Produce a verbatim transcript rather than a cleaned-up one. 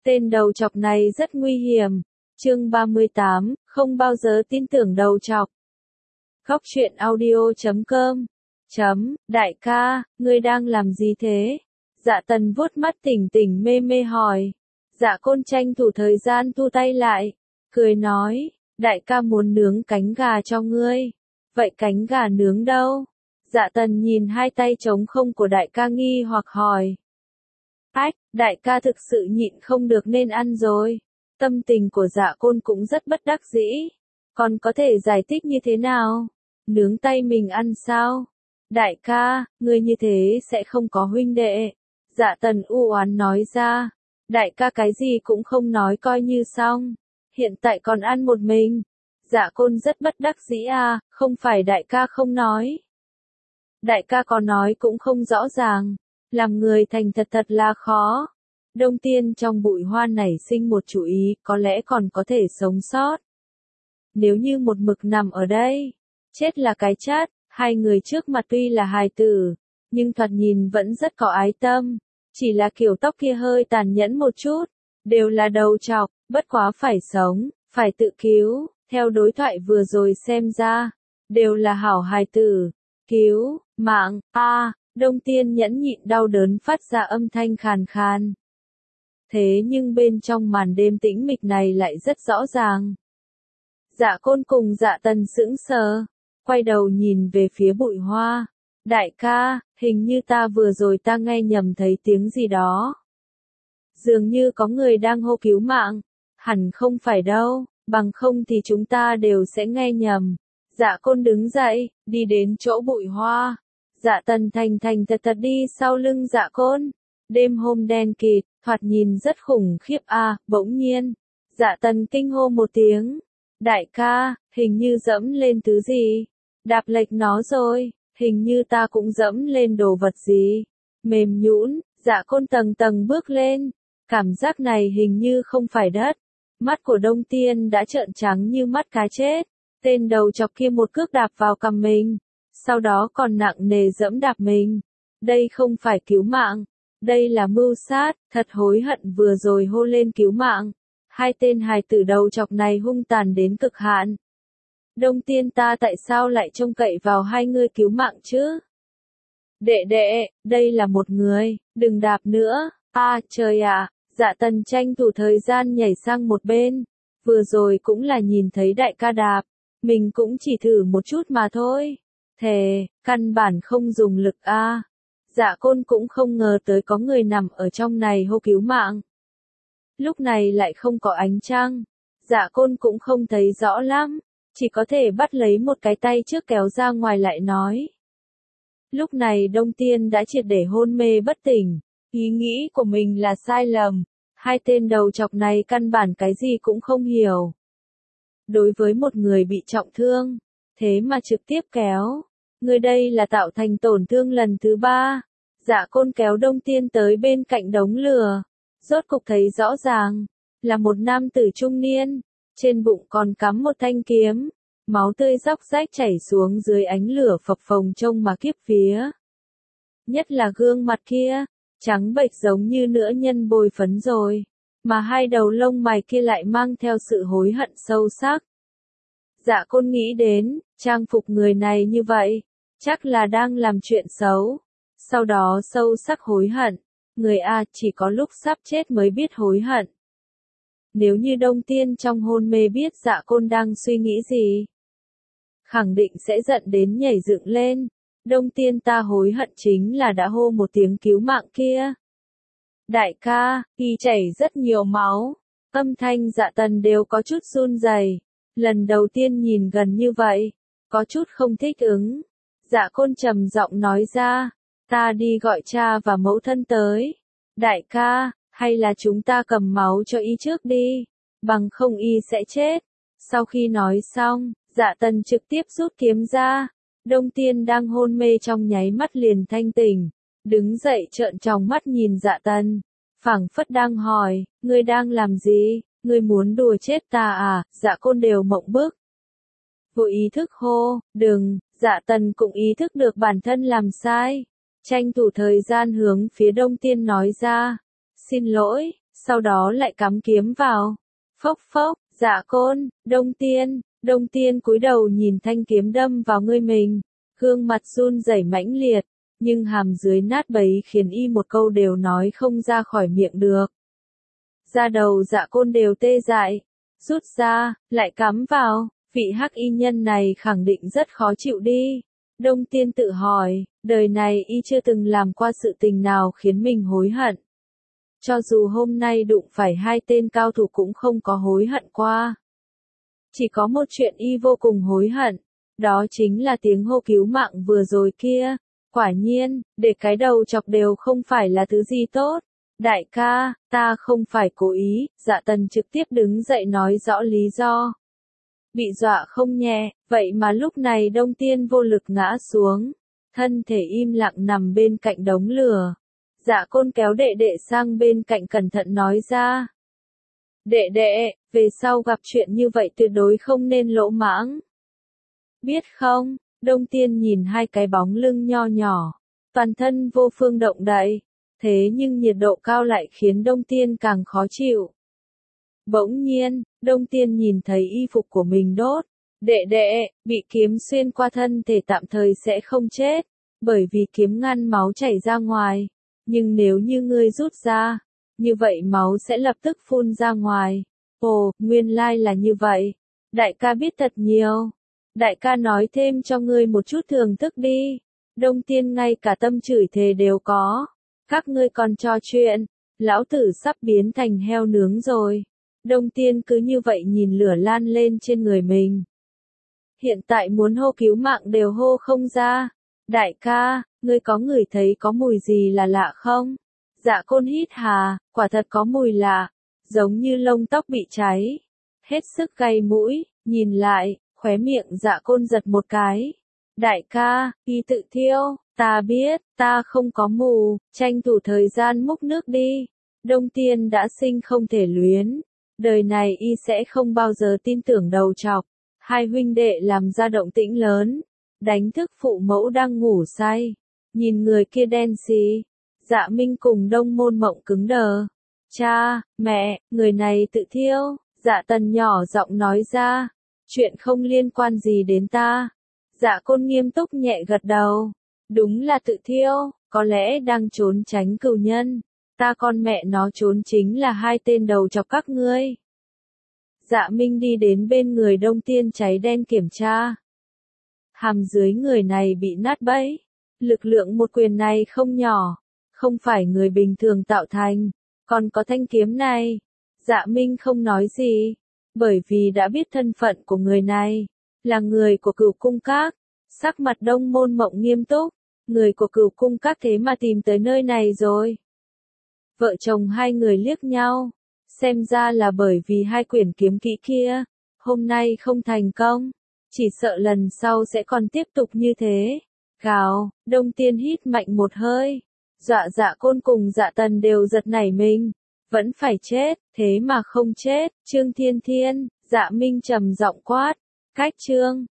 Tên đầu chọc này rất nguy hiểm. Chương ba mươi tám, không bao giờ tin tưởng đầu chọc. Góc truyện audio chấm com. Chấm, đại ca, ngươi đang làm gì thế? Dạ Tần vuốt mắt tỉnh tỉnh mê mê hỏi. Dạ Côn tranh thủ thời gian thu tay lại, cười nói, đại ca muốn nướng cánh gà cho ngươi. Vậy cánh gà nướng đâu? Dạ Tần nhìn hai tay trống không của đại ca nghi hoặc hỏi. Ách, đại ca thực sự nhịn không được nên ăn rồi. Tâm tình của Dạ Côn cũng rất bất đắc dĩ. Còn có thể giải thích như thế nào? Nướng tay mình ăn sao? Đại ca, ngươi như thế sẽ không có huynh đệ. Dạ Tần u oán nói ra. Đại ca cái gì cũng không nói coi như xong. Hiện tại còn ăn một mình. Dạ Côn rất bất đắc dĩ à, không phải đại ca không nói. Đại ca có nói cũng không rõ ràng. Làm người thành thật thật là khó. Đông Tiên trong bụi hoa nảy sinh một chủ ý, có lẽ còn có thể sống sót. Nếu như một mực nằm ở đây, chết là cái chát. Hai người trước mặt tuy là hài tử, nhưng thoạt nhìn vẫn rất có ái tâm. Chỉ là kiểu tóc kia hơi tàn nhẫn một chút, đều là đầu trọc, bất quá phải sống, phải tự cứu. Theo đối thoại vừa rồi xem ra, đều là hảo hài tử. Cứu, mạng, a à, Đông Tiên nhẫn nhịn đau đớn phát ra âm thanh khàn khàn. Thế nhưng bên trong màn đêm tĩnh mịch này lại rất rõ ràng. Dạ Côn cùng Dạ Tần sững sờ, quay đầu nhìn về phía bụi hoa. Đại ca, hình như ta vừa rồi ta nghe nhầm thấy tiếng gì đó. Dường như có người đang hô cứu mạng. Hẳn không phải đâu, bằng không thì chúng ta đều sẽ nghe nhầm. Dạ Côn đứng dậy, đi đến chỗ bụi hoa. Dạ Tần thành thành thật thật đi sau lưng Dạ Côn. Đêm hôm đen kịt, thoạt nhìn rất khủng khiếp a. À, bỗng nhiên, Dạ Tần kinh hô một tiếng. Đại ca, hình như dẫm lên thứ gì. Đạp lệch nó rồi, hình như ta cũng dẫm lên đồ vật gì. Mềm nhũn, Dạ Côn tầng tầng bước lên. Cảm giác này hình như không phải đất. Mắt của Đông Tiên đã trợn trắng như mắt cá chết. Tên đầu chọc kia một cước đạp vào cằm mình. Sau đó còn nặng nề dẫm đạp mình. Đây không phải cứu mạng. Đây là mưu sát, thật hối hận vừa rồi hô lên cứu mạng. Hai tên hài tử đầu chọc này hung tàn đến cực hạn. Đông Tiên ta tại sao lại trông cậy vào hai ngươi cứu mạng chứ? Đệ đệ, đây là một người, đừng đạp nữa. A à, trời ạ, Dạ Tần tranh thủ thời gian nhảy sang một bên. Vừa rồi cũng là nhìn thấy đại ca đạp, mình cũng chỉ thử một chút mà thôi. Thề, căn bản không dùng lực a. À. Dạ Côn cũng không ngờ tới có người nằm ở trong này hô cứu mạng. Lúc này lại không có ánh trăng. Dạ Côn cũng không thấy rõ lắm. Chỉ có thể bắt lấy một cái tay trước kéo ra ngoài lại nói. Lúc này Đông Tiên đã triệt để hôn mê bất tỉnh. Ý nghĩ của mình là sai lầm. Hai tên đầu chọc này căn bản cái gì cũng không hiểu. Đối với một người bị trọng thương, thế mà trực tiếp kéo. Người đây là tạo thành tổn thương lần thứ ba. Dạ Côn kéo Đông Tiên tới bên cạnh đống lửa. Rốt cục thấy rõ ràng. Là một nam tử trung niên. Trên bụng còn cắm một thanh kiếm. Máu tươi róc rách chảy xuống dưới ánh lửa phập phồng trông mà kiếp vía. Nhất là gương mặt kia. Trắng bệch giống như nữ nhân bôi phấn rồi. Mà hai đầu lông mày kia lại mang theo sự hối hận sâu sắc. Dạ Côn nghĩ đến, trang phục người này như vậy. Chắc là đang làm chuyện xấu. Sau đó sâu sắc hối hận. Người A chỉ có lúc sắp chết mới biết hối hận. Nếu như Đông Tiên trong hôn mê biết Dạ Côn đang suy nghĩ gì, khẳng định sẽ giận đến nhảy dựng lên. Đông Tiên ta hối hận chính là đã hô một tiếng cứu mạng kia. Đại ca, y chảy rất nhiều máu. Âm thanh Dạ Tần đều có chút run rẩy. Lần đầu tiên nhìn gần như vậy, có chút không thích ứng. Dạ Côn trầm giọng nói ra, ta đi gọi cha và mẫu thân tới. Đại ca, hay là chúng ta cầm máu cho y trước đi, bằng không y sẽ chết. Sau khi nói xong, Dạ Tần trực tiếp rút kiếm ra. Đông Tiên đang hôn mê trong nháy mắt liền thanh tỉnh, đứng dậy trợn tròng mắt nhìn Dạ Tần, phảng phất đang hỏi, ngươi đang làm gì, ngươi muốn đùa chết ta à? Dạ Côn đều mộng bức. Vô ý thức hô, đừng. Dạ Tần cũng ý thức được bản thân làm sai, tranh thủ thời gian hướng phía Đông Tiên nói ra, xin lỗi, sau đó lại cắm kiếm vào. Phốc phốc, Dạ Côn, Đông Tiên, Đông Tiên cúi đầu nhìn thanh kiếm đâm vào người mình, gương mặt run rẩy mãnh liệt, nhưng hàm dưới nát bấy khiến y một câu đều nói không ra khỏi miệng được. Da đầu Dạ Côn đều tê dại, rút ra, lại cắm vào, vị hắc y nhân này khẳng định rất khó chịu đi. Đông Tiên tự hỏi, đời này y chưa từng làm qua sự tình nào khiến mình hối hận. Cho dù hôm nay đụng phải hai tên cao thủ cũng không có hối hận qua. Chỉ có một chuyện y vô cùng hối hận, đó chính là tiếng hô cứu mạng vừa rồi kia. Quả nhiên, để cái đầu chọc đều không phải là thứ gì tốt. Đại ca, ta không phải cố ý, Dạ Tần trực tiếp đứng dậy nói rõ lý do. Bị dọa không nhẹ, vậy mà lúc này Đông Tiên vô lực ngã xuống, thân thể im lặng nằm bên cạnh đống lửa. Dạ Côn kéo đệ đệ sang bên cạnh cẩn thận nói ra. Đệ đệ, về sau gặp chuyện như vậy tuyệt đối không nên lỗ mãng. Biết không, Đông Tiên nhìn hai cái bóng lưng nho nhỏ, toàn thân vô phương động đậy, thế nhưng nhiệt độ cao lại khiến Đông Tiên càng khó chịu. Bỗng nhiên, Đông Tiên nhìn thấy y phục của mình đốt. Đệ đệ, bị kiếm xuyên qua thân thể tạm thời sẽ không chết, bởi vì kiếm ngăn máu chảy ra ngoài. Nhưng nếu như ngươi rút ra, như vậy máu sẽ lập tức phun ra ngoài. Ồ, nguyên lai là như vậy. Đại ca biết thật nhiều. Đại ca nói thêm cho ngươi một chút thưởng thức đi. Đông Tiên ngay cả tâm chửi thề đều có. Các ngươi còn trò chuyện, lão tử sắp biến thành heo nướng rồi. Đông Tiên cứ như vậy nhìn lửa lan lên trên người mình. Hiện tại muốn hô cứu mạng đều hô không ra. Đại ca, ngươi có ngửi thấy có mùi gì là lạ không? Dạ Côn hít hà, quả thật có mùi lạ, giống như lông tóc bị cháy. Hết sức cay mũi, nhìn lại, khóe miệng Dạ Côn giật một cái. Đại ca, y tự thiêu, ta biết, ta không có mù, tranh thủ thời gian múc nước đi. Đông Tiên đã sinh không thể luyến, đời này y sẽ không bao giờ tin tưởng đầu trọc. Hai huynh đệ làm ra động tĩnh lớn, đánh thức phụ mẫu đang ngủ say. Nhìn người kia đen xì, Dạ Minh cùng Đông Môn Mộng cứng đờ. Cha, mẹ, người này tự thiêu. Dạ Tần nhỏ giọng nói ra, chuyện không liên quan gì đến ta. Dạ Côn nghiêm túc nhẹ gật đầu. Đúng là tự thiêu, có lẽ đang trốn tránh cừu nhân. Ta con mẹ nó trốn chính là hai tên đầu chọc các ngươi. Dạ Minh đi đến bên người Đông Tiên cháy đen kiểm tra. Hàm dưới người này bị nát bấy. Lực lượng một quyền này không nhỏ, không phải người bình thường tạo thành. Còn có thanh kiếm này. Dạ Minh không nói gì, bởi vì đã biết thân phận của người này, là người của Cửu Cung Các. Sắc mặt Đông Môn Mộng nghiêm túc, người của Cửu Cung Các thế mà tìm tới nơi này rồi. Vợ chồng hai người liếc nhau, xem ra là bởi vì hai quyển kiếm kỹ kia, hôm nay không thành công, chỉ sợ lần sau sẽ còn tiếp tục như thế. Gào, Đông Tiên hít mạnh một hơi, dọa Dạ Côn cùng Dạ Tần đều giật nảy mình, vẫn phải chết, thế mà không chết. Trương Thiên Thiên, Dạ Minh trầm giọng quát, cách trương.